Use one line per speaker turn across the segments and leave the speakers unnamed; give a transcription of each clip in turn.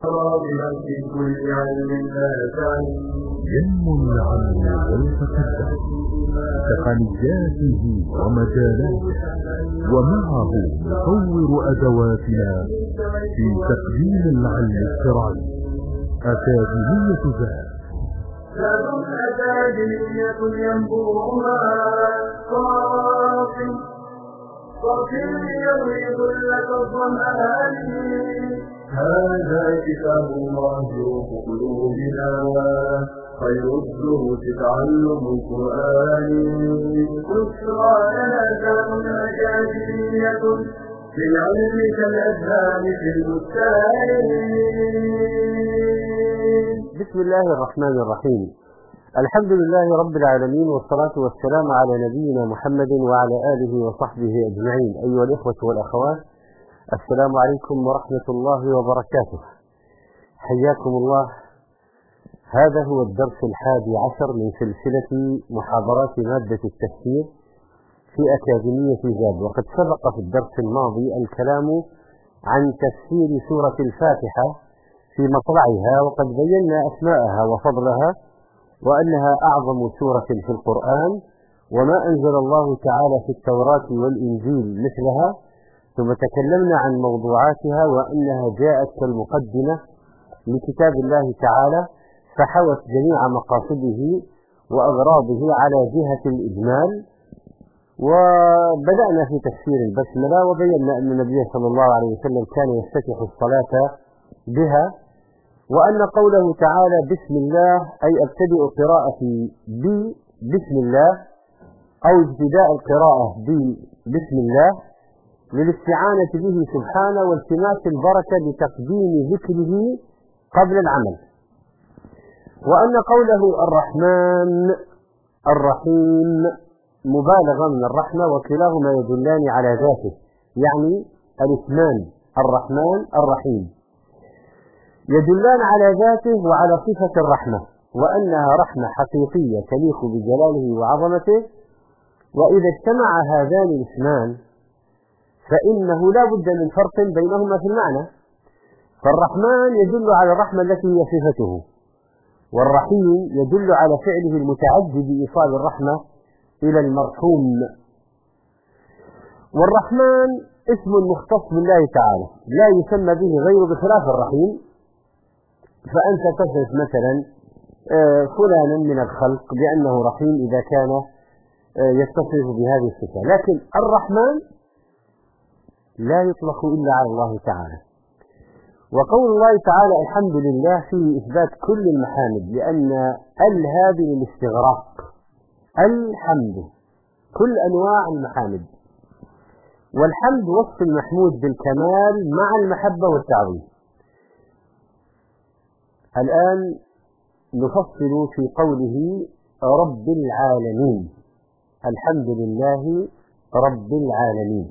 في كل علم لا تعلم
ينمو العلم ويتقدم بتقنياته ومجالاته، ومعه نطور أدواتنا في تقديم العلم الشرعي. أكاديمية ذات
أكاديمية ينبوعها صافٍ يغيظ لك الظمآن. هذا كتاب الله روح قلوبنا، خير الدروس تعلم القرآن. بشرى لنا ذات أكاديمية للعلم كالأذهان في البستان.
بسم الله الرحمن الرحيم. الحمد لله رب العالمين، والصلاة والسلام على نبينا محمد وعلى آله وصحبه أجمعين. أيها الإخوة والأخوات، السلام عليكم ورحمة الله وبركاته. حياكم الله. هذا هو الدرس 11 من سلسلة محاضرات مادة التفسير في أكاديمية زاد. وقد سبق في الدرس الماضي الكلام عن تفسير سورة الفاتحة في مطلعها، وقد بينا أسماءها وفضلها، وأنها أعظم سورة في القرآن، وما أنزل الله تعالى في التوراة والإنجيل مثلها. ثم تكلمنا عن موضوعاتها، وأنها جاءت كالمقدمة لكتاب الله تعالى، فحوت جميع مقاصده وأغراضه على جهة الإجمال. وبدأنا في تفسير البسملة، وبينا أن النبي صلى الله عليه وسلم كان يفتتح الصلاة بها، وأن قوله تعالى بسم الله أي ابتدئ قراءتي بسم الله، أو ابتداء القراءة بسم الله للاستعانة به سبحانه والتماس البركة بتقديم ذكره قبل العمل. وأن قوله الرحمن الرحيم مبالغة من الرحمة، وكلاهما يدلان على ذاته، يعني الاسمان الرحمن الرحيم يدلان على ذاته وعلى صفة الرحمة، وأنها رحمة حقيقية تليق بجلاله وعظمته. وإذا اجتمع هذان الاسمان فإنه لا بد من فرق بينهما في المعنى. فالرحمن يدل على الرحمة التي هي صفته، والرحيم يدل على فعله المتعدي بإيصال الرحمة إلى المرحوم. والرحمن اسم مختص بالله تعالى لا يسمى به غيره بخلاف الرحيم. فأنت تصف مثلا فلانا من الخلق بأنه رحيم إذا كان يتصف بهذه الصفة، لكن الرحمن لا يطلق إلا على الله تعالى. وقول الله تعالى الحمد لله فيه إثبات كل المحامد، لأن هذه للاستغراق، الحمد كل أنواع المحامد، والحمد وصف المحمود بالكمال مع المحبة والتعظيم. الآن نفصل في قوله رب العالمين. الحمد لله رب العالمين.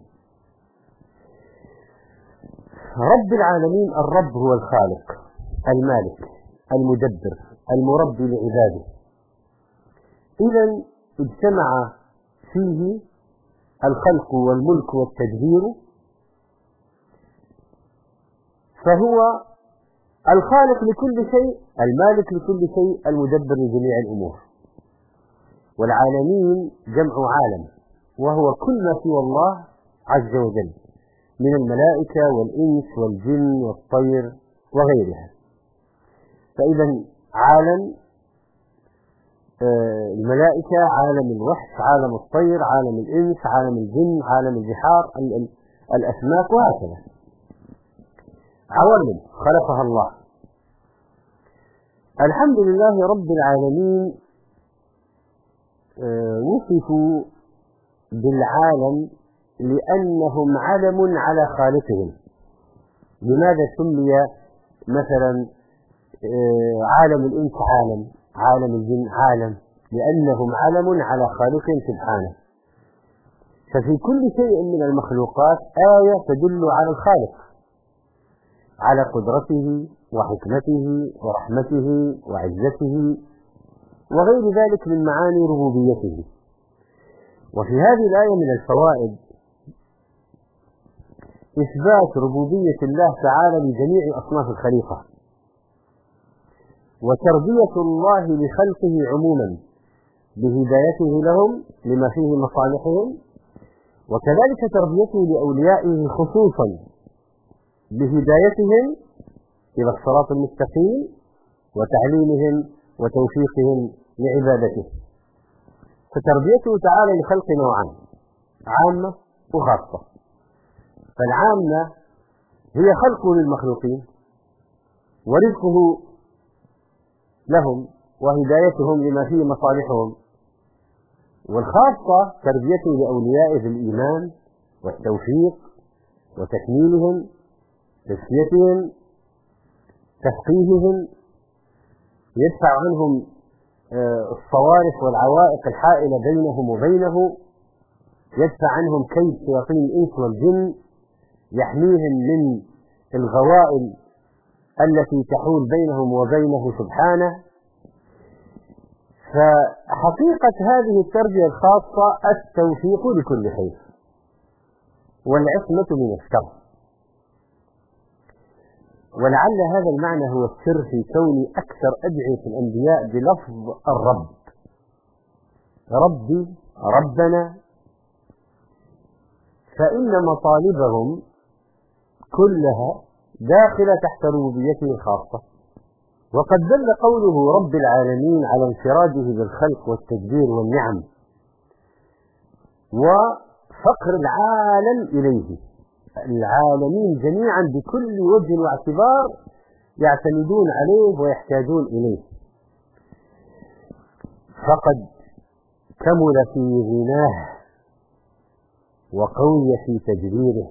رب العالمين، الرب هو الخالق المالك المدبر المربي لعباده. إذن اجتمع فيه الخلق والملك والتدبير، فهو الخالق لكل شيء، المالك لكل شيء، المدبر لجميع الأمور. والعالمين جمع عالم، وهو كل ما سوى الله عز وجل من الملائكة والإنس والجن والطير وغيرها. فإذا عالم الملائكة، عالم الوحش، عالم الطير، عالم الإنس، عالم الجن، عالم البحار، الأسماك، وهكذا عوالم خلقها الله. الحمد لله رب العالمين وصفوا بالعالم لأنهم علم على خالقهم. لماذا سمي مثلا عالم الإنس عالم الجن عالم؟ لأنهم علم على خالقهم سبحانه. ففي كل شيء من المخلوقات آية تدل على الخالق، على قدرته وحكمته ورحمته وعزته وغير ذلك من معاني ربوبيته. وفي هذه الآية من الفوائد إثبات ربوبية الله تعالى لجميع أصناف الخليقة، وتربية الله لخلقه عموما بهدايته لهم لما فيه مصالحهم، وكذلك تربيته لأوليائه خصوصا بهدايتهم إلى الصراط المستقيم وتعليمهم وتوفيقهم لعبادته. فتربيته تعالى لخلق نوعان، عامة وخاصة. فالعامة هي خلقه للمخلوقين ورزقه لهم وهدايتهم لما فيه مصالحهم، والخاصة تربيته لأوليائه بالإيمان والتوفيق وتكميلهم، تزكيتهم، تفقيههم، يدفع عنهم الصوارف والعوائق الحائلة بينهم وبينه، يدفع عنهم كيد شياطين الإنس والجن، يحميهم من الغوائل التي تحول بينهم وبينه سبحانه. فحقيقة هذه التربية الخاصة التوفيق لكل خير والعصمة من الشر. ولعل هذا المعنى هو السر في كون أكثر أدعية الأنبياء بلفظ الرب، ربي، ربنا، فإن مطالبهم كلها داخلة تحت ربوبيته الخاصة. وقد دل قوله رب العالمين على انفراده بالخلق والتدبير والنعم وفقر العالم إليه، العالمين جميعا بكل وجه واعتبار يعتمدون عليه ويحتاجون إليه، فقد كمل في غناه وقوي في تدبيره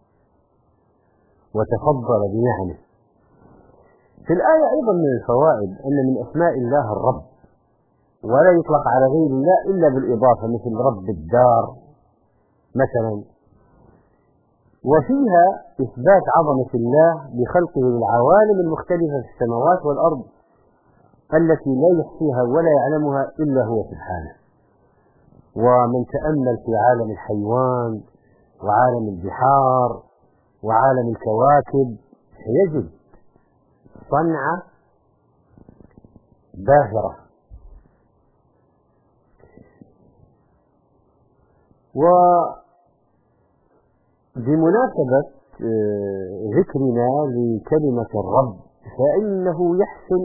وتفضل بنعمه. في الآية أيضا من الفوائد أن من أسماء الله الرب، ولا يطلق على غير الله إلا بالإضافة، مثل رب الدار مثلا. وفيها إثبات عظمة الله بخلقه للعوالم المختلفة في السماوات والأرض التي لا يحصيها ولا يعلمها إلا هو سبحانه. ومن تأمل في عالم الحيوان وعالم البحار وعالم الكواكب سيجد صنعة باهرة. وبمناسبة ذكرنا لكلمة الرب، فإنه يحسن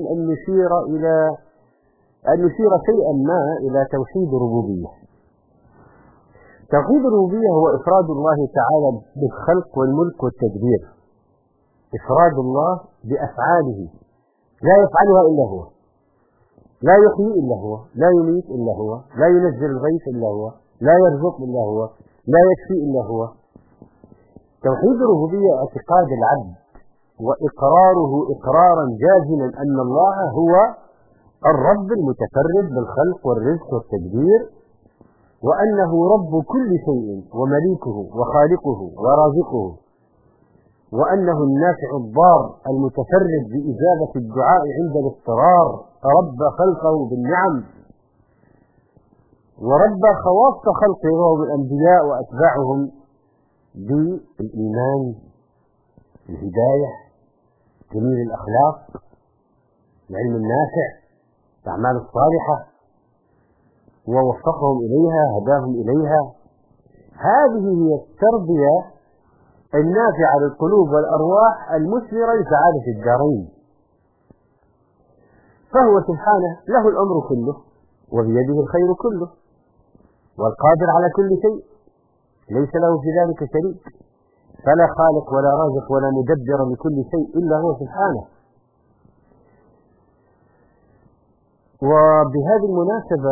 أن نشير شيئا ما إلى توحيد الربوبية. توحيد الربوبية هو إفراد الله تعالى بالخلق والملك والتدبير، إفراد الله بأفعاله لا يفعلها إلا هو، لا يحيي إلا هو، لا يميت إلا هو، لا ينزل الغيث إلا هو، لا يرزق إلا هو، لا يكفي إلا هو. توحيد الربوبية اعتقاد العبد وإقراره إقرارا جازما أن الله هو الرب المتفرد بالخلق والرزق والتدبير، وأنه رب كل شيء ومليكه وخالقه ورازقه، وأنه النافع الضار المتفرد بإجابة الدعاء عند الاضطرار، رب خلقه بالنعم ورب خواص خلقه وهو بالأنبياء وأتباعهم بالإيمان، الهداية، جميل الأخلاق، العلم النافع، الأعمال الصالحة، ووفقهم إليها، هداهم إليها. هذه هي التربية النافعة للقلوب والأرواح المثمرة لسعادة الدارين. فهو سبحانه له الأمر كله وبيده الخير كله والقادر على كل شيء، ليس له في ذلك شريك، فلا خالق ولا رازق ولا مدبر لكل شيء إلا هو سبحانه. وبهذه المناسبة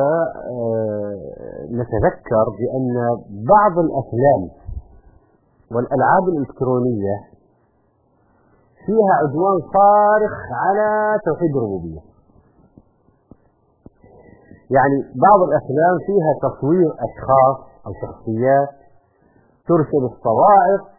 نتذكر بأن بعض الأفلام والألعاب الإلكترونية فيها عدوان صارخ على توحيد الربوبية. يعني بعض الأفلام فيها تصوير أشخاص أو شخصيات ترسل الصواعق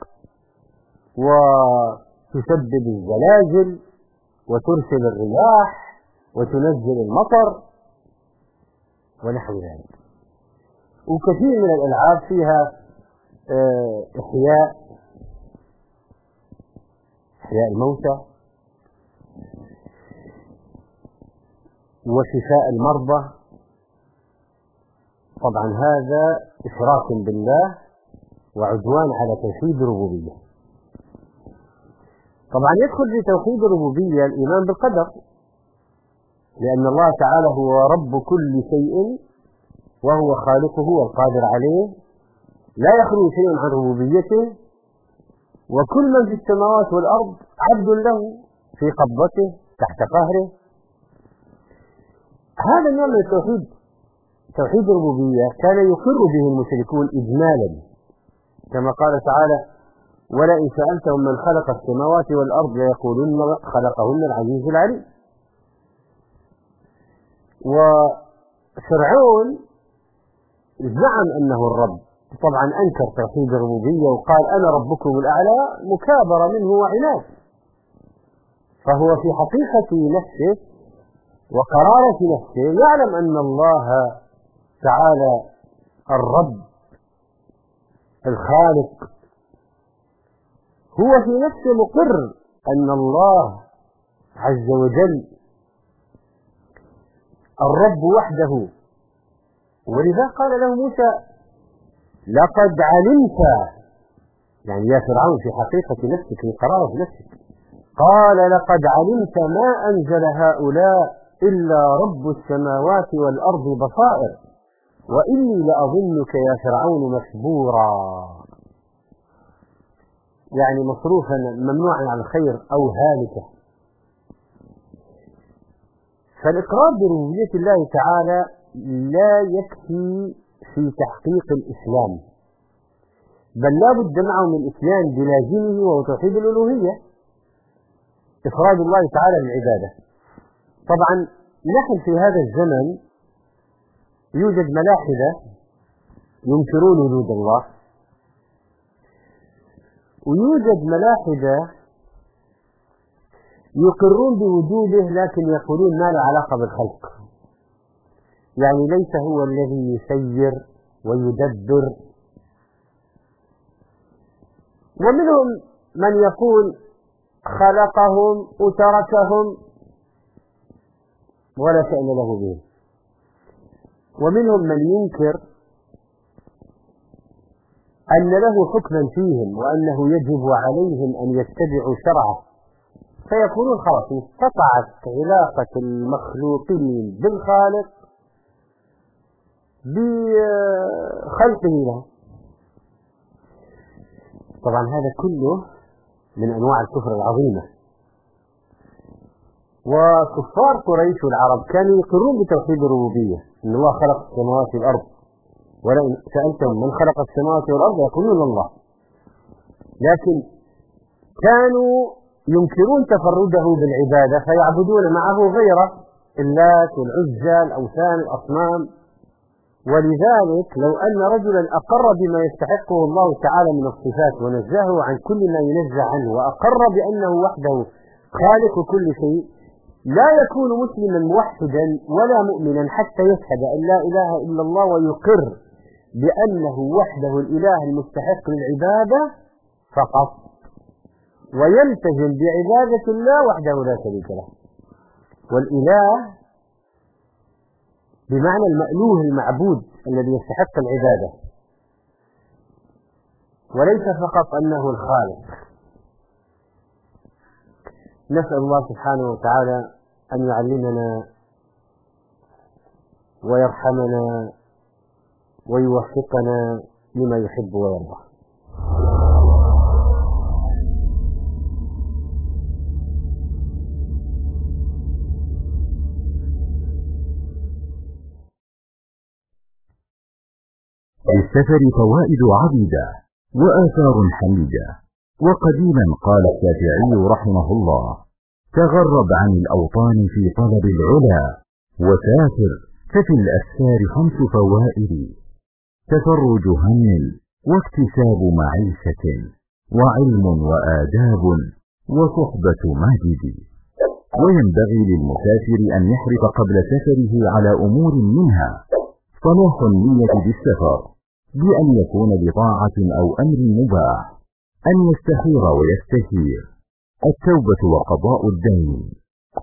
وتسبب الزلازل وترسل الرياح وتنزل المطر ونحو ذلك. وكثير من الألعاب فيها إحياء الموتى. وشفاء المرضى. طبعا هذا إشراك بالله وعدوان على توحيد الربوبية. طبعا يدخل في توحيد الربوبية الإيمان بالقدر، لأن الله تعالى هو رب كل شيء وهو خالقه والقادر عليه، لا يخلو شيء عن ربوبيته، وكل من في السماوات والأرض عبد له في قبضته تحت قهره. هذا النوع من التوحيد، توحيد الربوبية، كان يقر به المشركون إجمالا، كما قال تعالى: ولئن سألتهم من خلق السماوات والأرض ليقولن خلقهن العزيز العليم. وفرعون زعم أنه الرب، طبعا أنكر توحيد الربوبية وقال: أنا ربكم الأعلى، مكابرة منه وعناد. فهو في حقيقة نفسه وقرارة نفسه يعلم أن الله تعالى الرب الخالق، هو في نفسه مقر أن الله عز وجل الرب وحده. ولذا قال له موسى: لقد علمت، يعني يا فرعون في حقيقة نفسك، في قرارة نفسك، قال: لقد علمت ما أنزل هؤلاء إلا رب السماوات والأرض بصائر وإني لأظنك يا فرعون مسبورا، يعني مصروفا ممنوعا عن الخير أو هالكا. فالإقرار بربوبية الله تعالى لا يكفي في تحقيق الإسلام، بل لا بد معه من الإتيان بلازمه وهو توحيد الألوهية، إفراد الله تعالى بالعبادة. طبعا نحن في هذا الزمن يوجد ملاحدة ينكرون وجود الله، ويوجد ملاحدة يقرون بوجوده لكن يقولون ما له علاقة بالخلق، يعني ليس هو الذي يسير ويدبر. ومنهم من يقول خلقهم وتركهم ولا شأن له به، ومنهم من ينكر أن له حكما فيهم وأنه يجب عليهم أن يتبعوا شرعه، فيقولون خلاص انقطعت علاقة المخلوقين بالخالق بخلقه له. طبعا هذا كله من أنواع الكفر العظيمة. وكفار قريش والعرب كانوا يقرون بتوحيد الربوبية، إن الله خلق السماوات والأرض، ولئن سألتم من خلق السماوات والأرض يقولون الله، لكن كانوا ينكرون تفرده بالعبادة فيعبدون معه غيره، اللات والعزى، الأوثان، الأصنام. ولذلك لو أن رجلا أقر بما يستحقه الله تعالى من الصفات ونزهه عن كل ما ينزه عنه وأقر بأنه وحده خالق كل شيء، لا يكون مسلما موحدا ولا مؤمنا حتى يشهد أن لا إله إلا الله ويقر بأنه وحده الإله المستحق للعبادة فقط، ويلتزم بعبادة الله وحده لا شريك له. والإله بمعنى المألوه المعبود الذي يستحق العبادة، وليس فقط أنه الخالق. نسأل الله سبحانه وتعالى أن يعلمنا ويرحمنا ويوفقنا لما يحب ويرضى.
للسفر فوائد عديدة وآثار حميدة. وقديما قال الشافعي رحمه الله: تغرب عن الأوطان في طلب العلا وسافر، ففي الأسفار 5 فوائد: تفرج هم واكتساب معيشة وعلم وآداب وصحبة ماجد. وينبغي للمسافر أن يحرص قبل سفره على أمور منها صلاح النية بالسفر بأن يكون بطاعة أو أمر مباح، أن يستخير ويستشير، التوبة وقضاء الدين،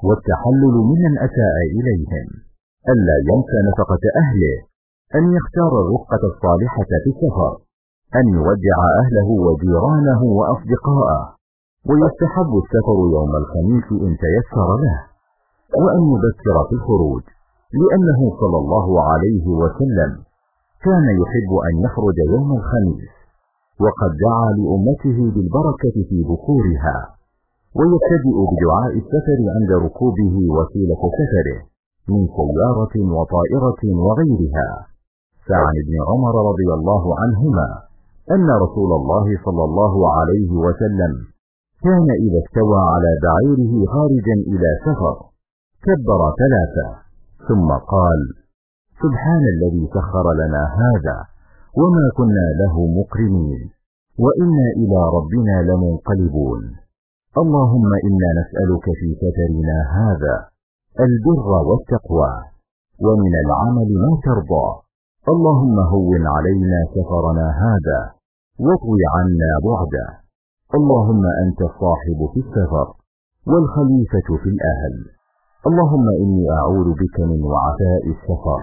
والتحلل ممن أساء إليهم، ألا ينسى نفقة أهله، أن يختار الرفقة الصالحة في السفر، أن يودع أهله وجيرانه وأصدقاءه، ويستحب السفر يوم الخميس إن تيسر له، وأن يبكر في الخروج، لأنه صلى الله عليه وسلم كان يحب أن يخرج يوم الخميس، وقد دعا لأمته بالبركة في بكورها، ويبتدئ بدعاء السفر عند ركوبه وسيلة سفره من سيارة وطائرة وغيرها. فعن ابن عمر رضي الله عنهما أن رسول الله صلى الله عليه وسلم كان إذا استوى على بعيره خارجا إلى سفر كبر 3 ثم قال: سبحان الذي سخر لنا هذا وما كنا له مقرنين وإنا إلى ربنا لمنقلبون. اللهم إنا نسألك في سفرنا هذا البر والتقوى، ومن العمل ما ترضى. اللهم هون علينا سفرنا هذا واطوي عنا بعده. اللهم أنت الصاحب في السفر والخليفة في الأهل. اللهم إني أعوذ بك من وعثاء السفر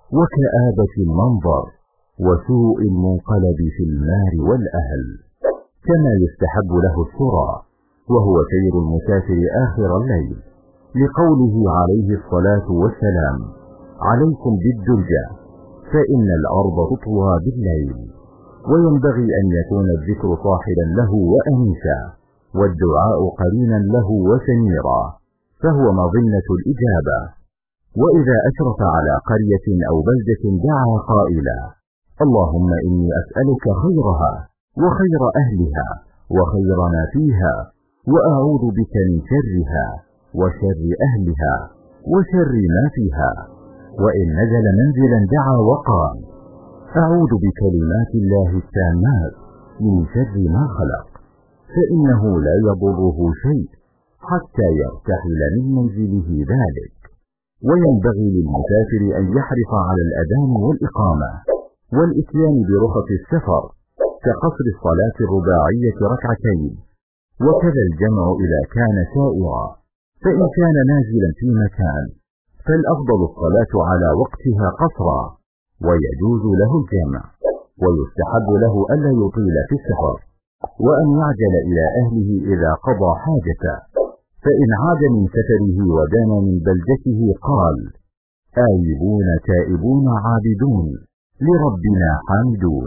وكآبة المنظر وسوء المنقلب في المال والأهل. كما يستحب له السرى، وهو سير المسافر آخر الليل، لقوله عليه الصلاة والسلام: عليكم بالدلجة فإن الأرض تطوى بالليل. وينبغي أن يكون الذكر صاحبا له وأنيسا، والدعاء قرينا له وسميرا، فهو مظنة الإجابة. وإذا أشرف على قرية أو بلدة دعا قائلا: اللهم إني أسألك خيرها وخير أهلها وخير ما فيها، وأعوذ بك من شرها وشر أهلها وشر ما فيها. وإن نزل منزلا دعا وقال: أعوذ بكلمات الله التامات من شر ما خلق، فإنه لا يضره شيء حتى يرتحل من منزله ذلك. وينبغي للمسافر أن يحرص على الأذان والإقامة والإتيان برخص السفر، كقصر الصلاة الرباعية 2 وكذا الجمع إذا كان سائرا. فإن كان نازلا في مكان فالأفضل الصلاة على وقتها قصرا، ويجوز له الجمع. ويستحب له ألا يطيل في السفر، وأن يعجل إلى أهله إذا قضى حاجته. فإن عاد من سفره ودان من بلدته قال: آيبون تائبون عابدون لربنا حامدون.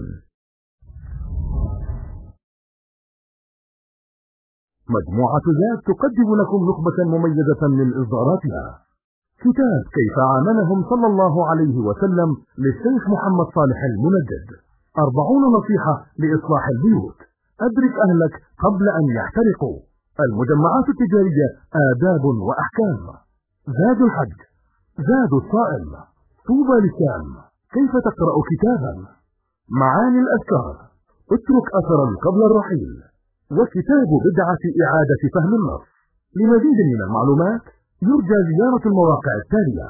مجموعة ذات تقدم لكم نخبة مميزة من إصداراتها. كتاب كيف عاملهم صلى الله عليه وسلم للشيخ محمد صالح المنجد. 40 نصيحة لإصلاح البيوت. أدرك أهلك قبل أن يحترقوا. المجمعات التجارية آداب وأحكام. زاد الحج، زاد الصائم، طوبى لسان، كيف تقرأ كتابا، معاني الأذكار، اترك أثرا قبل الرحيل، وكتاب بدعة إعادة فهم النص. لمزيد من المعلومات يرجى زيارة المواقع التالية: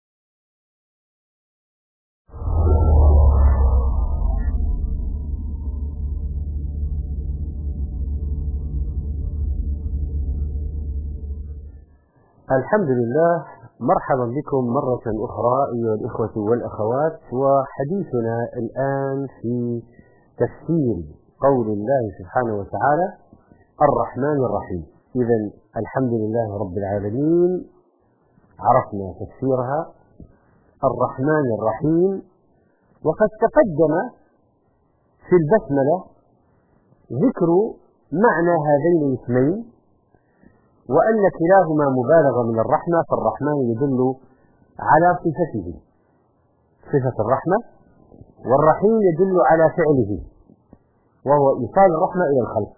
الحمد لله. مرحبا بكم مرة أخرى أيها الإخوة والأخوات، وحديثنا الآن في تفسير قول الله سبحانه وتعالى: الرحمن الرحيم. إذن الحمد لله رب العالمين، عرفنا تفسيرها الرحمن الرحيم. وقد تقدم في البسملة ذكر معنى هذين الاسمين، وأن كلاهما مبالغة من الرحمة، فالرحمن يدل على صفته، صفة الرحمة، والرحيم يدل على فعله وهو إيصال الرحمة إلى الخلق.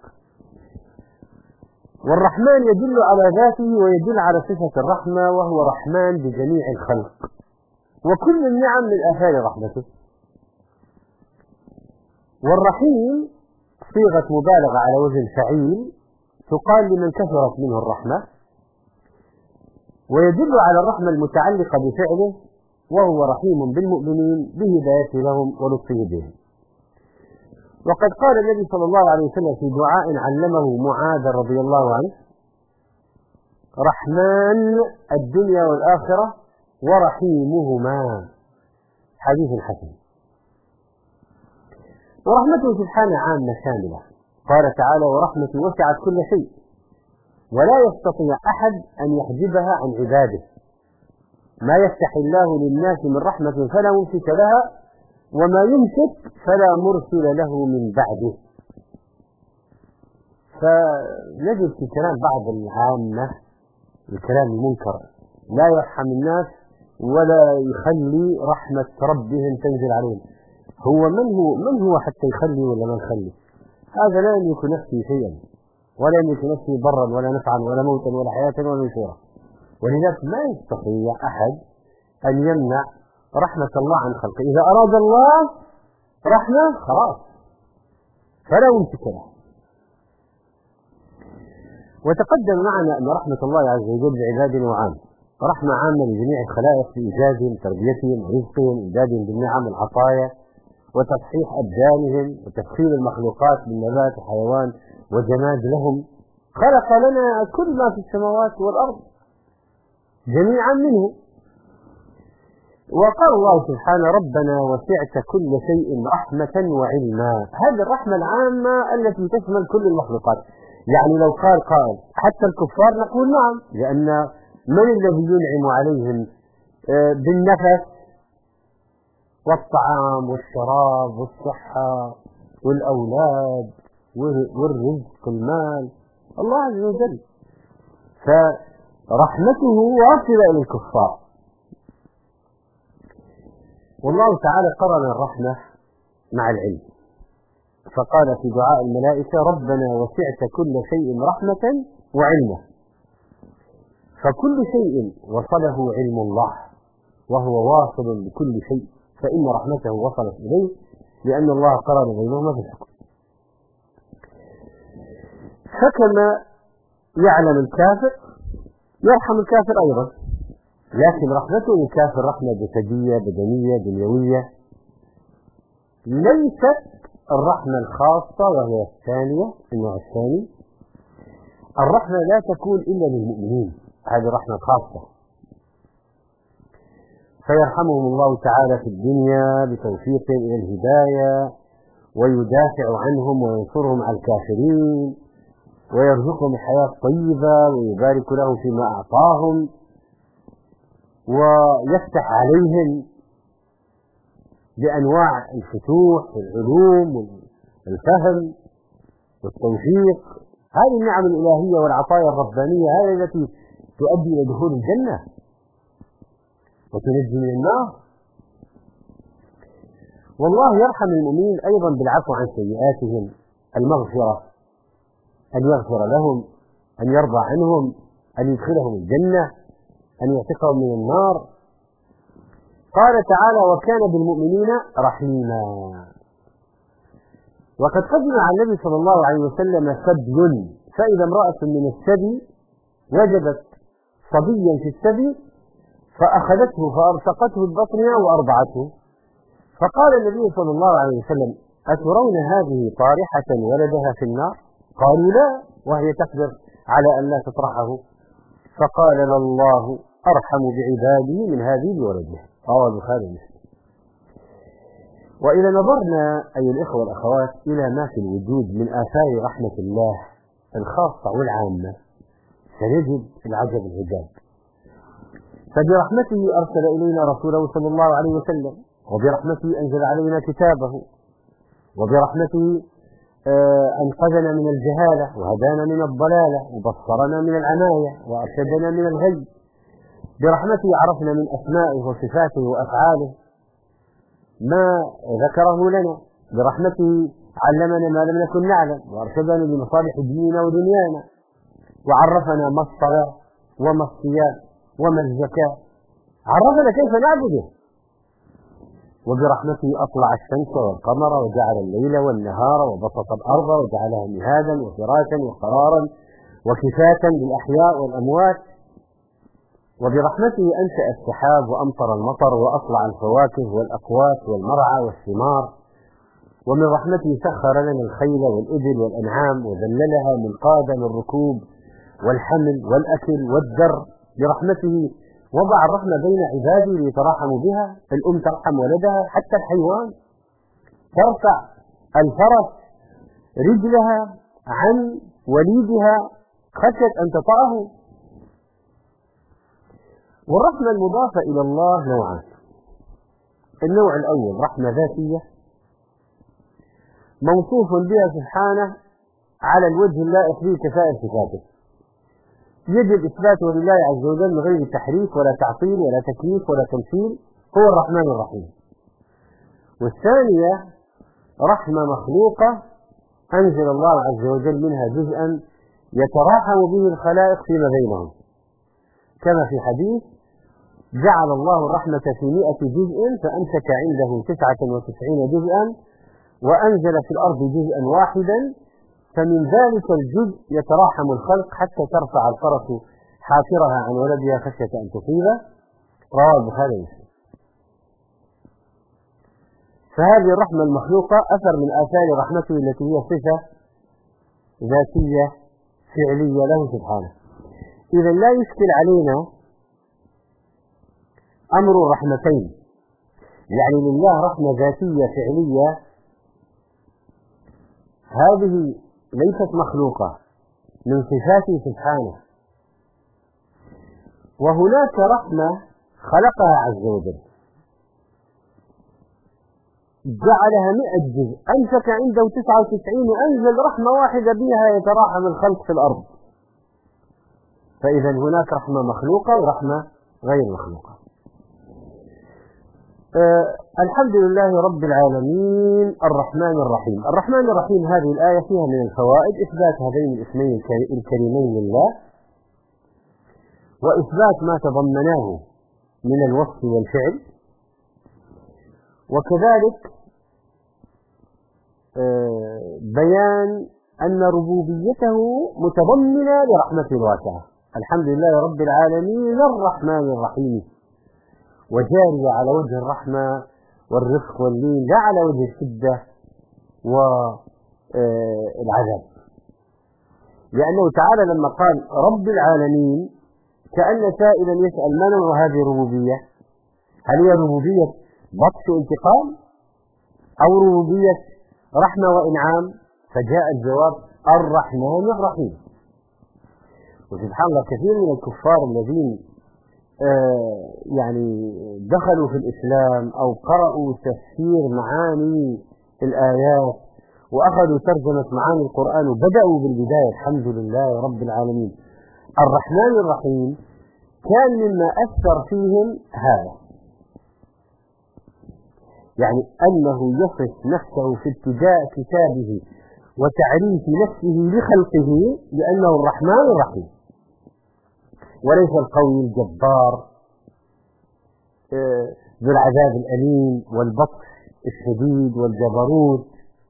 والرحمن يدل على ذاته ويدل على صفة الرحمة، وهو رحمن بجميع الخلق، وكل النعم من آثار رحمته. والرحيم صيغة مبالغة على وزن فعيل، تقال لمن كثرت منه الرحمة، ويدل على الرحمة المتعلقة بفعله، وهو رحيم بالمؤمنين بهدايته لهم ولطفه بهم. وقد قال النبي صلى الله عليه وسلم في دعاء علمه معاذ رضي الله عنه: رحمن الدنيا والآخرة ورحيمهما، حديث حسن. ورحمته سبحانه عامة شاملة، قال تعالى: ورحمتي وسعت كل شيء ولا يستطيع أحد أن يحجبها عن عباده، ما يفتح الله للناس من رحمة فلا ممسك لها وما يمسك فلا مرسل له من بعده. فنجد في كلام بعض العامة الكلام المنكر، لا يرحم الناس ولا يخلي رحمة ربهم تنزل عليهم. هو من هو حتى يخلي ولا ما يخلي؟ هذا لا يملك نفسه شيئا، ولا يملك نفسه ضرا ولا نفعا ولا موتا ولا حياة ولا نشورا، ولذلك ما يستطيع أحد أن يمنع رحمة الله عن خلقه. إذا أراد الله رحمة خلاص فلا يمسك له. وتقدم معنا أن رحمة الله عز وجل بعباده نوعان: رحمة عامة لجميع الخلائق في إيجادهم، تربيتهم، رزقهم، إمدادهم بالنعم والعطايا، وتصحيح أبدانهم، وتسخير المخلوقات من نبات وحيوان وجماد لهم. خلق لنا كل ما في السماوات والأرض جميعا منه. وقال الله سبحانه: ربنا وسعت كل شيء رحمة وعلما. هذه الرحمة العامة التي تشمل كل المخلوقات. يعني لو قال حتى الكفار نقول نعم، لأن من الذي ينعم عليهم بالنفس والطعام والشراب والصحة والأولاد والرزق والمال؟ الله عز وجل. فرحمته واصلة إلى الكفار. والله تعالى قرن الرحمة مع العلم، فقال في دعاء الملائكة: ربنا وسعت كل شيء رحمة وعلما. فكل شيء وصله علم الله، وهو واصل لكل شيء، فإن رحمته وصلت إليه لأن الله قرن بينهما في الحكم. فكما يعلم الكافر يرحم الكافر أيضا، لكن رحمته للكافر رحمة جسدية بدنية دنيوية، ليست الرحمة الخاصة وهي الثانية، النوع الثاني. الرحمة لا تكون إلا للمؤمنين، هذه رحمة خاصة، فيرحمهم الله تعالى في الدنيا بتوفيقهم إلى الهداية، ويدافع عنهم وينصرهم على الكافرين، ويرزقهم الحياة الطيبة، ويبارك لهم فيما أعطاهم، ويفتح عليهم بأنواع الفتوح والعلوم والفهم والتوفيق. هذه النعم الإلهية والعطايا الربانية هذه التي تؤدي إلى دخول الجنة وتنجي من النار. والله يرحم المؤمنين أيضا بالعفو عن سيئاتهم، المغفرة، أن يغفر لهم، أن يرضى عنهم، أن يدخلهم الجنة، أن يعتقهم من النار. قال تعالى: وكان بالمؤمنين رحيما. وقد قدم على النبي صلى الله عليه وسلم سبي، فإذا امرأة من السبي وجدت صبيا في السبي فأخذته فأرسقته ببطنها وأرضعته، فقال النبي صلى الله عليه وسلم: أترون هذه طارحة ولدها في النار؟ قالوا: لا، وهي تقدر على أن لا تطرحه. فقال: الله أرحم بعباده من هذه بولدها. رواه البخاري ومسلم. وإذا نظرنا أيها الإخوة والأخوات إلى ما في الوجود من آثار رحمة الله الخاصة والعامة، سنجد العجب العجاب. فبرحمته أرسل إلينا رسوله صلى الله عليه وسلم، وبرحمته أنزل علينا كتابه، وبرحمته أنقذنا من الجهالة وهدانا من الضلالة وبصرنا من العماية وأرشدنا من الغي. برحمته عرفنا من أسمائه وصفاته وأفعاله ما ذكره لنا. برحمته علمنا ما لم نكن نعلم، وأرشدنا لمصالح ديننا ودنيانا، وعرفنا ما الصلاة وما الصيام وما الزكاة، عرفنا كيف نعبده. وبرحمته أطلع الشمس والقمر وجعل الليل والنهار وبسط الأرض وجعلها مهادا وفراشا وقرارا وكفاة للأحياء والأموات. وبرحمته أنشأ السحاب وأمطر المطر وأطلع الفواكه والأقوات والمرعى والثمار. ومن رحمته سخر لنا الخيل والإبل والأنعام وذللها منقادا للركوب والحمل والأكل والدر برحمته. وضع الرحمة بين عباده ليتراحموا بها. الأم ترحم ولدها، حتى الحيوان ترفع الفرس رجلها عن وليدها خشية أن تطأه. والرحمة المضافة إلى الله نوعان. النوع الأول رحمة ذاتية موصوف بها سبحانه على الوجه اللائق به كسائر صفاته، يجب إثباته لله عز وجل من غير تحريف ولا تعطيل ولا تكييف ولا تمثيل، هو الرحمن الرحيم. والثانية رحمة مخلوقة أنزل الله عز وجل منها جزءا يتراحم به الخلائق فيما بينهم، كما في حديث جعل الله الرحمة في 100 جزء فأمسك عنده 99 جزءا وأنزل في الأرض جزءا واحدا، فمن ذلك الجزء يتراحم الخلق حتى ترفع الفرس حافرها عن ولدها خشية أن تصيبه. رواه البخاري ومسلم. فهذه الرحمة المخلوقة أثر من آثار رحمته التي هي صفة ذاتية فعلية له سبحانه. إذا لا يشكل علينا أمر الرحمتين، يعني لله رحمة ذاتية فعلية هذه ليست مخلوقة من صفاته سبحانه، وهناك رحمة خلقها عز وجل جعلها 100 جزء، أمسك عنده 99 وأنزل رحمة واحدة بها يتراحم الخلق في الأرض. فإذا هناك رحمة مخلوقة ورحمة غير مخلوقة. الحمد لله رب العالمين الرحمن الرحيم. الرحمن الرحيم هذه الآية فيها من الفوائد إثبات هذين الاسمين الكريمين لله، وإثبات ما تضمناه من الوصف والفعل، وكذلك بيان أن ربوبيته متضمنة لرحمته الواسعة. الحمد لله رب العالمين الرحمن الرحيم، وجارية على وجه الرحمة والرفق واللين، لا على وجه الشدة والعذاب. لأنه تعالى لما قال رب العالمين كأن سائلا يسأل من هو هذه الربوبية؟ هل هي ربوبية بطش وانتقام أو ربوبية رحمة وإنعام؟ فجاء الجواب الرحمن الرحيم. وسبحان الله كثير من الكفار الذين يعني دخلوا في الإسلام أو قرأوا تفسير معاني الآيات وأخذوا ترجمة معاني القرآن وبدأوا بالبداية الحمد لله رب العالمين الرحمن الرحيم، كان مما أثر فيهم هذا، يعني أنه يصف نفسه في ابتداء كتابه وتعريف نفسه لخلقه لأنه الرحمن الرحيم، وليس القوي الجبار ذو العذاب الأليم والبطش الشديد والجبروت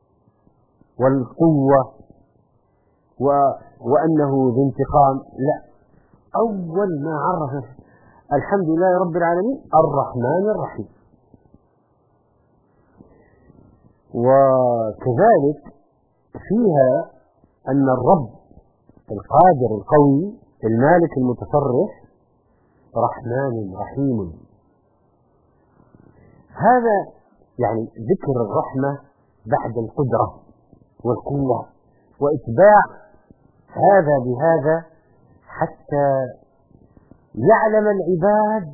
والقوة وأنه ذو انتقام. لا، أول ما عرف الحمد لله رب العالمين الرحمن الرحيم. وكذلك فيها أن الرب القادر القوي المالك المتصرف رحمن رحيم. هذا يعني ذكر الرحمة بعد القدرة والقوة وإتباع هذا بهذا حتى يعلم العباد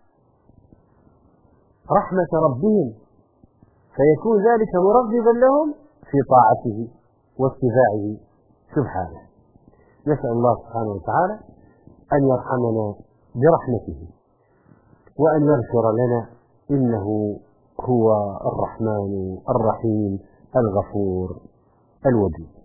رحمة ربهم، فيكون ذلك مرغبا لهم في طاعته واتباعه سبحانه. نسأل الله سبحانه وتعالى أن يرحمنا برحمته وأن يغفر لنا، إنه هو الرحمن الرحيم الغفور الودود.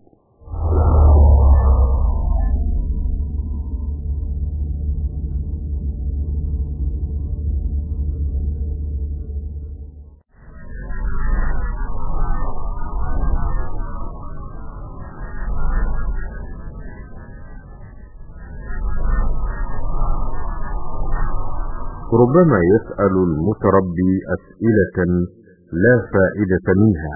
ربما يسأل المتربي أسئلة لا فائدة منها،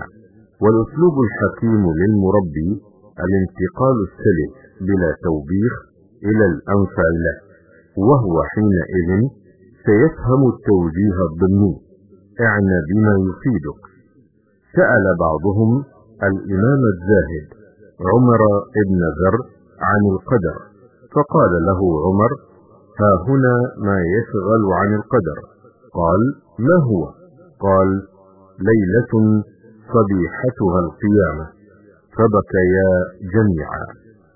والأسلوب الحكيم للمربي الانتقال السلس بلا توبيخ إلى الأنفع له، وهو حينئذ سيفهم التوجيه الضمني. اعنى بما يفيدك. سأل بعضهم الإمام الزاهد عمر بن ذر عن القدر، فقال له عمر: ها هنا ما يشغل عن القدر. قال: ما هو؟ قال: ليلة صبيحتها القيامة. فبكيا جميعا.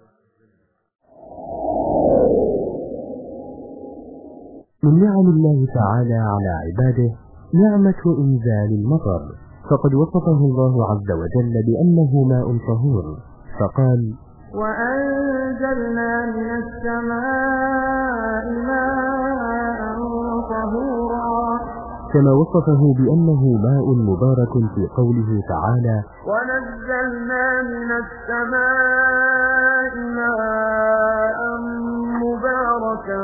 من نعم الله تعالى على عباده نعمة إنزال المطر، فقد وصفه الله عز وجل بأنه ماء طهور، فقال:
وأنزلنا من السماء ماء طهورا،
كما وصفه بأنه ماء مبارك في قوله تعالى:
ونزلنا من السماء ماء مباركا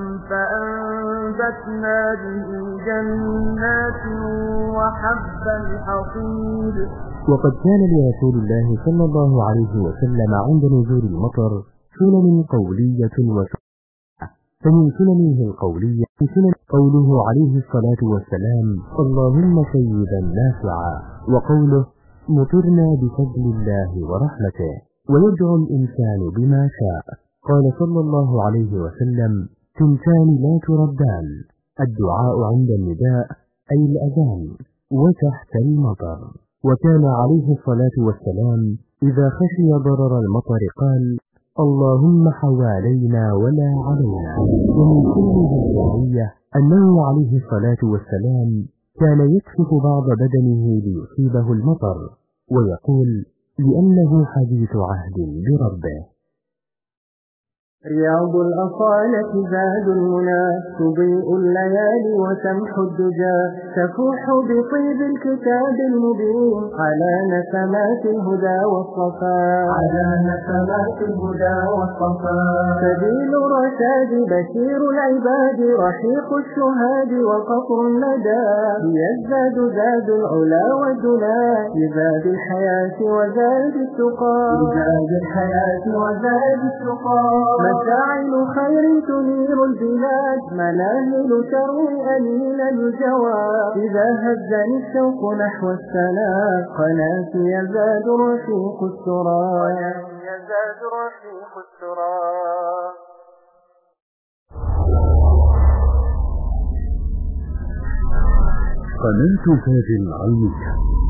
فأنبتنا به جنات وحب الحصيد.
وقد كان لرسول الله صلى الله عليه وسلم عند نزول المطر سنن قولية وسنة، فمن سننه القولية سنن قوله عليه الصلاة والسلام: اللهم سيدا نافعا، وقوله: مطرنا بفضل الله ورحمته، ويدعو الإنسان بما شاء. قال صلى الله عليه وسلم: تنتان لا تردان، الدعاء عند النداء أي الأذان، وتحت المطر. وكان عليه الصلاة والسلام إذا خشي ضرر المطر قال: اللهم حوالينا ولا علينا. ومن سننه الفعلية أنه عليه الصلاة والسلام كان يكشف بعض بدنه ليصيبه المطر، ويقول: لأنه حديث عهد بربه.
رياض الأصالة زاد المنى، تضيء الليالي وتمحو الدجى، تفوح بطيب الكتاب المبين على نسمات الهدى والصفاء، سبيل الرشاد بشير العباد، رحيق الشهاد وقطر الندى، يزداد زاد العلا والدنا، لزاد الحياة وزاد التقى، مشاعل خير تنير البلاد، مناهل تروي أنين الجواد، إذا هزني الشوق نحو السلام، قناتي يزداد رفيق السرى.
قناة فاج العلمية.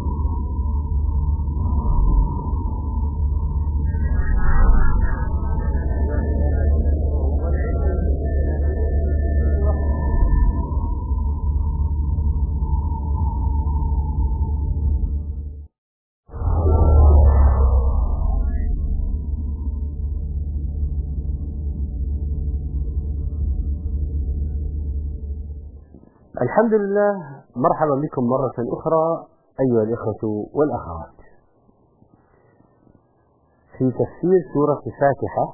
الحمد لله، مرحبا بكم مرة أخرى أيها الإخوة والأخوات في تفسير سورة الفاتحة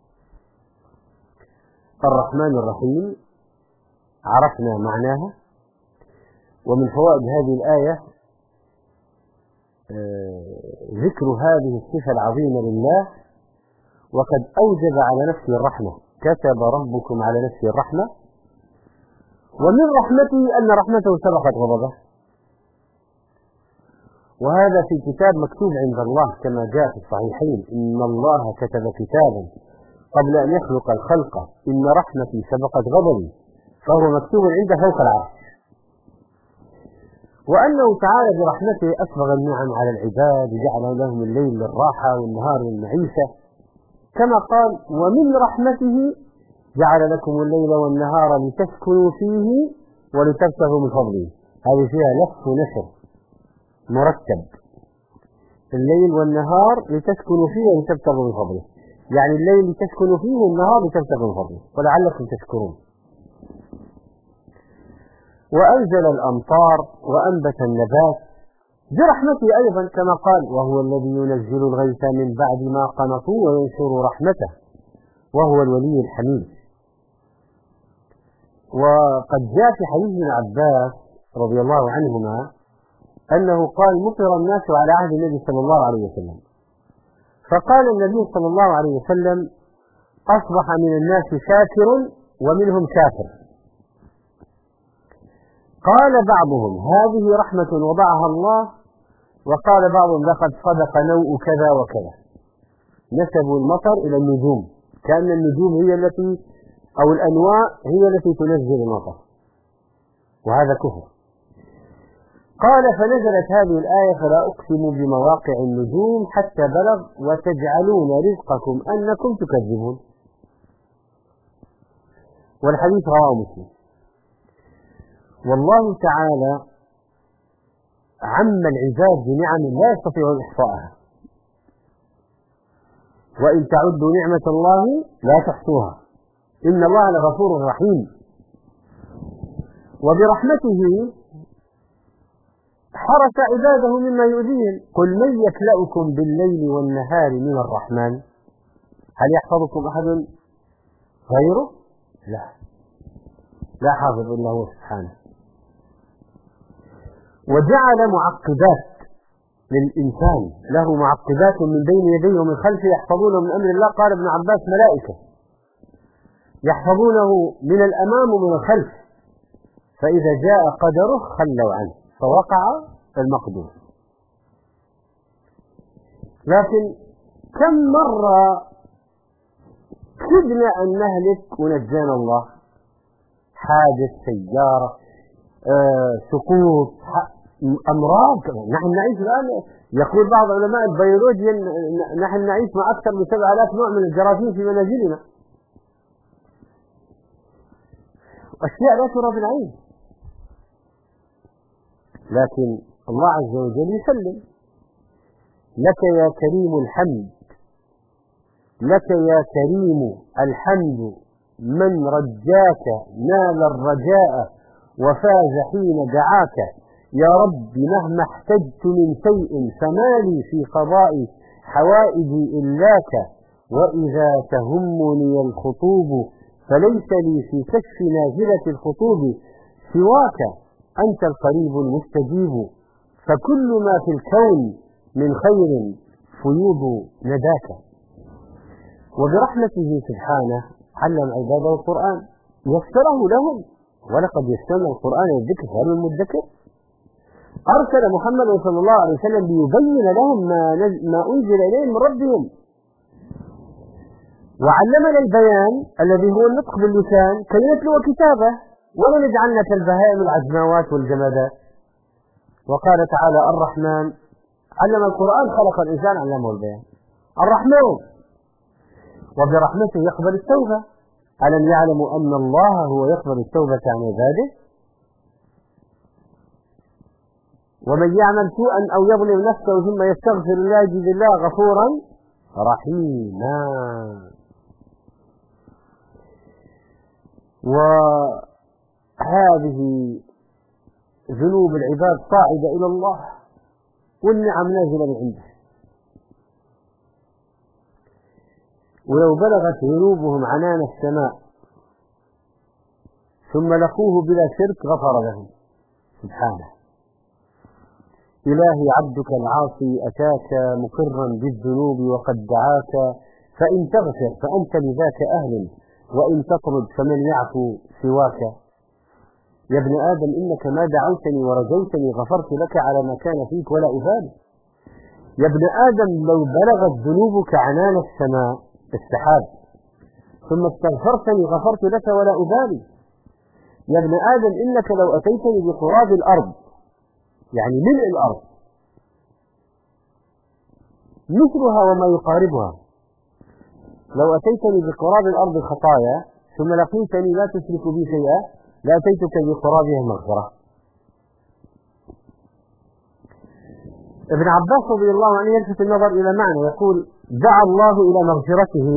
الرحمن الرحيم. عرفنا معناها، ومن فوائد هذه الآية ذكر هذه الصفة العظيمة لله، وقد أوجب على نفسه الرحمة، كتب ربكم على نفسه الرحمة، ومن رحمته أن رحمته سبقت غضبه، وهذا في كتاب مكتوب عند الله كما جاء في الصحيحين: إن الله كتب كتابا قبل أن يخلق الخلق إن رحمتي سبقت غضبي، فهو مكتوب عنده فوق العرش. وأنه تعالى برحمته أسبغ النعم على العباد، جعل لهم الليل للراحة والنهار للمعيشة، كما قال: ومن رحمته جعل لكم الليل والنهار لتسكنوا فيه ولتبتغوا من فضله. هذه فيها لف ونشر مرتب، الليل والنهار لتسكنوا فيه ولتبتغوا من فضله، يعني الليل لتسكنوا فيه والنهار لتبتغوا من فضله ولعلكم تشكرون. وأنزل الأمطار وأنبت النبات برحمته أيضا، كما قال: وهو الذي ينزل الغيث من بعد ما قنطوا وينشر رحمته وهو الولي الحميد. وقد جاء في حديث ابن عباس رضي الله عنهما أنه قال: مطر الناس على عهد النبي صلى الله عليه وسلم، فقال النبي صلى الله عليه وسلم: أصبح من الناس شاكر ومنهم كافر. قال بعضهم هذه رحمة وضعها الله، وقال بعضهم لقد صدق نوء كذا وكذا. نسبوا المطر إلى النجوم، كأن النجوم هي التي أو الأنواع هي التي تنزل المطر، وهذا كفر. قال فنزلت هذه الآية فلا أقسم بمواقع النجوم حتى بلغ وتجعلون رزقكم أنكم تكذبون. والحديث رواه مسلم. والله تعالى عم العباد بنعم لا يستطيعون إحصاءها، وإن تعدوا نعمة الله لا تحصوها، إن الله لغفور رحيم. وبرحمته حرس عباده مما يؤذيهم. قل من يكلأكم بالليل والنهار من الرحمن هل يحفظكم أحد غيره؟ لا حافظ إلا هو سبحانه. وجعل معقبات للإنسان، له معقبات من بين يديه ومن خلفه يحفظونه من أمر الله. قال ابن عباس ملائكة يحفظونه من الأمام ومن الخلف، فإذا جاء قدره خلوا عنه فوقع المقدور. لكن كم مرة كدنا أن نهلك ونجانا الله؟ حادث سيارة، سقوط، أمراض. نحن نعيش الآن، يقول بعض علماء البيولوجيا نحن نعيش مع أكثر من 7000 نوع من الجراثيم في منازلنا، أشياء لا ترى بالعين. لكن الله عز وجل يسلم. لك يا كريم الحمد، لك يا كريم الحمد، من رجاك نال الرجاء وفاز حين دعاك. يا رب مهما احتجت من شيء فما لي في قضاء حوائجي إلاك، وإذا تهمني الخطوب فليس لي في كشف نازلة الخطوب سواك. أنت القريب المستجيب، فكل ما في الكون من خير فيوض نداك. وبرحمته سبحانه علم عباده القرآن، يسره لهم، ولقد يسرنا القرآن للذكر فهل من مدكر. أرسل محمد صلى الله عليه وسلم ليبين لهم ما أنزل إليهم من ربهم، وعلمنا البيان الذي هو النطق باللسان كي نتلو كتابه ولا نجعلنا كالبهائم العجماوات والجمادات. وقال تعالى الرحمن علم القرآن خلق الإنسان علمه البيان. الرحمن. وبرحمته يقبل التوبة. ألم يعلموا أن الله هو يقبل التوبة عن عباده؟ ومن يعمل سوءا أو يظلم نفسه ثم يستغفر الله يجد الله غفورا رحيما. وهذه ذنوب العباد صاعدة إلى الله، والنعم نازلة من عنده. ولو بلغت ذنوبهم عنان السماء ثم لقوه بلا شرك غفر لهم سبحانه. إلهي عبدك العاصي أتاك مقرا بالذنوب وقد دعاك، فإن تغفر فأنت لذاك أهل، وإن تطرد فمن يعفو سواك. يا ابن آدم إنك ما دعوتني ورجوتني غفرت لك على ما كان فيك ولا أبالي. يا ابن آدم لو بلغت ذنوبك عنان السماء السحاب ثم استغفرتني غفرت لك ولا أبالي. يا ابن آدم إنك لو أتيتني بقراب الأرض، يعني ملء الأرض مثلها وما يقاربها، لو أتيتني بقراب الأرض خطايا ثم لقيتني لا تشرك بي شيئا لأتيتك بقرابها المغفرة. ابن عباس رضي الله عنه يلفت النظر إلى معنى، يقول دعا الله إلى مغفرته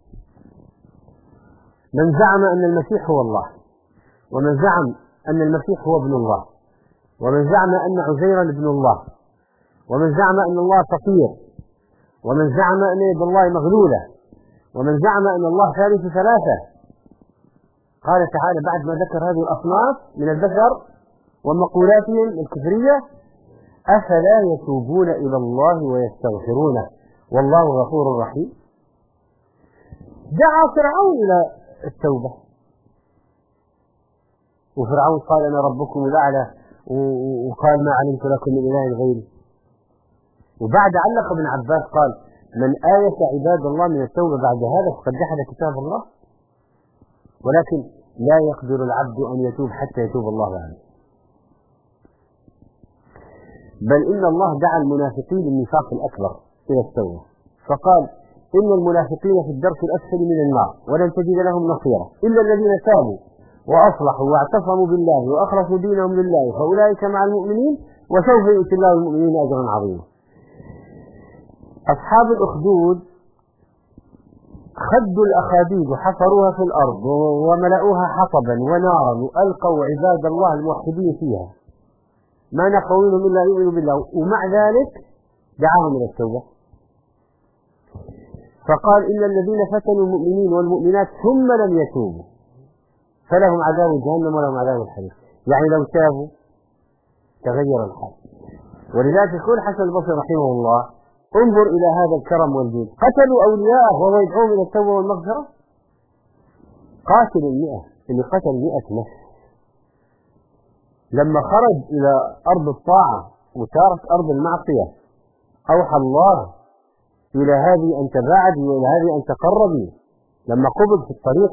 من زعم أن المسيح هو الله، ومن زعم أن المسيح هو ابن الله، ومن زعم أن عزيرا ابن الله، ومن زعم أن الله فقير، ومن زعم أن يد الله مغلولة، ومن زعم أن الله ثالث ثلاثة. قال تعالى بعد ما ذكر هذه الأصناف من البشر ومقولاتهم الكفرية: أفلا يتوبون إلى الله ويستغفرونه والله غفور رحيم. دعا فرعون إلى التوبة، وفرعون قال أنا ربكم الأعلى، وقال ما علمت لكم من إله غيري. وبعد علق ابن عباس قال من آية عباد الله من التوبة بعد هذا فقد جحد كتاب الله. ولكن لا يقدر العبد أن يتوب حتى يتوب الله عنه، بل إن الله دعا المنافقين النفاق الأكبر إلى التوبة، فقال إن المنافقين في الدرك الأسفل من النار ولن تجد لهم نصيرا إلا الذين تابوا وأصلحوا واعتصموا بالله وأخلصوا دينهم لله فأولئك مع المؤمنين وسوف يؤتي الله المؤمنين أجرا عظيما. أصحاب الأخدود خدوا الأخاديد وحفروها في الأرض وملأوها حطبا ونارا وألقوا عباد الله الموحدين فيها، ما نقوا منهم إلا يؤمنوا بالله، ومع ذلك دعاهم إلى التوبة. فقال إن الذين فتنوا المؤمنين والمؤمنات ثم لم يتوبوا فلهم عذاب جهنم ولهم عذاب الحريق. يعني لو تابوا تغير الحال. ولذلك يقول حسن البصري رحمه الله انظر إلى هذا الكرم والجود، قتلوا أولياءه وهو يدعوهم إلى التوبة والمغفرة. قاتل 100 اللي قتل 100 نفس لما خرج إلى أرض الطاعة وتارك أرض المعصية أوحى الله إلى هذه أن تباعدي وإلى هذه أن تقربي. لما قبض في الطريق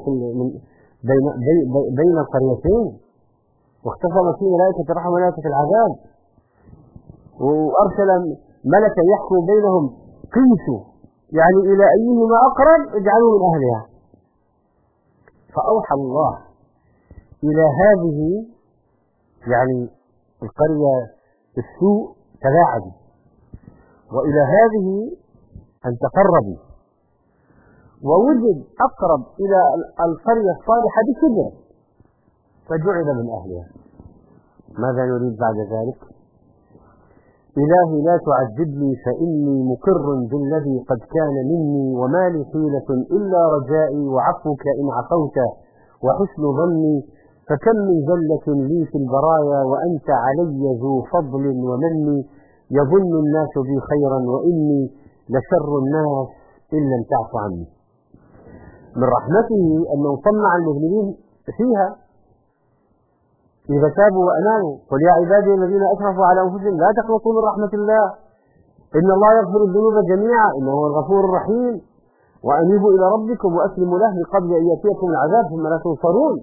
بين القريتين واختصمت فيه ملائكة الرحمة وملائكة العذاب، وأرسل ملكا يحكم بينهم قيسوا يعني إلى أيهما أقرب اجعلوا من أهلها. فأوحى الله إلى هذه يعني القرية السوء تباعدي، وإلى هذه أن تقربي، ووجد أقرب إلى القرية الصالحة بشبر فجعل من أهلها. ماذا نريد بعد ذلك؟ إلهي لا تعذبني فإني مقر بالذي قد كان مني وما لي حيلة إلا رجائي وعفوك إن عفوت وحسن ظني، فكم من زلة لي في البرايا وأنت علي ذو فضل ومني، يظن الناس بي خيرا وإني لشر الناس إن لم تعف عني. من رحمته أنه طمع المذنبين فيها إذا تابوا وأنابوا. قل يا عبادي الذين أسرفوا على أنفسهم لا تقنطوا من رحمة الله إن الله يغفر الذنوب جميعا إنه هو الغفور الرحيم، وأنيبوا إلى ربكم وأسلموا له قبل أن يأتيكم العذاب ثم لا تنصرون.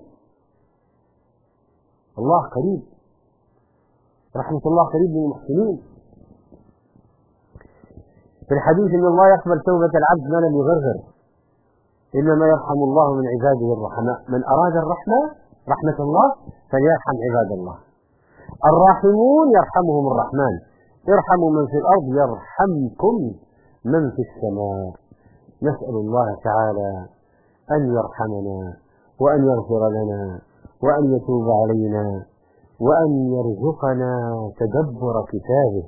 الله قريب، رحمة الله قريب للمحسنين. في الحديث إن الله يقبل توبة العبد ما لم يغرغر، إنما يرحم الله من عباده الرحماء. من أراد الرحمة رحمة الله فليرحم عباد الله. الراحمون يرحمهم الرحمن، ارحموا من في الأرض يرحمكم من في السماء. نسأل الله تعالى أن يرحمنا وأن يغفر لنا وأن يتوب علينا وأن يرزقنا تدبر كتابه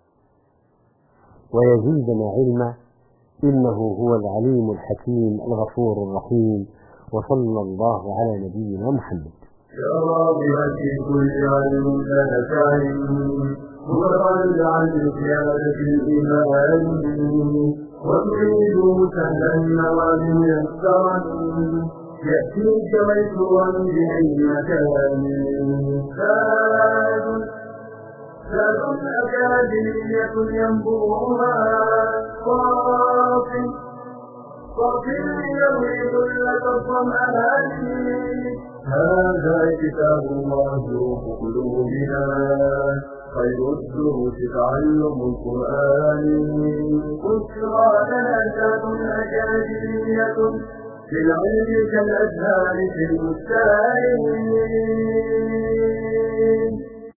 ويزيدنا علما، إنه هو العليم الحكيم الغفور الرحيم. وصلى الله على نبينا محمد.
يا راغبا في كل علم سنتان متطلعا عن زيادة الإيمان وتريد سهلا النوال ميسرا يأتيك ميسورا بأي مكان. زاد أكاديمية ينبوها صافي يروي ذلة الظمآن. هذا كتاب الله روح قلوبنا خير الدروس تعلم القرآن. بشرى لنا ذات أكاديمية في العلم كالأزهار في البستان.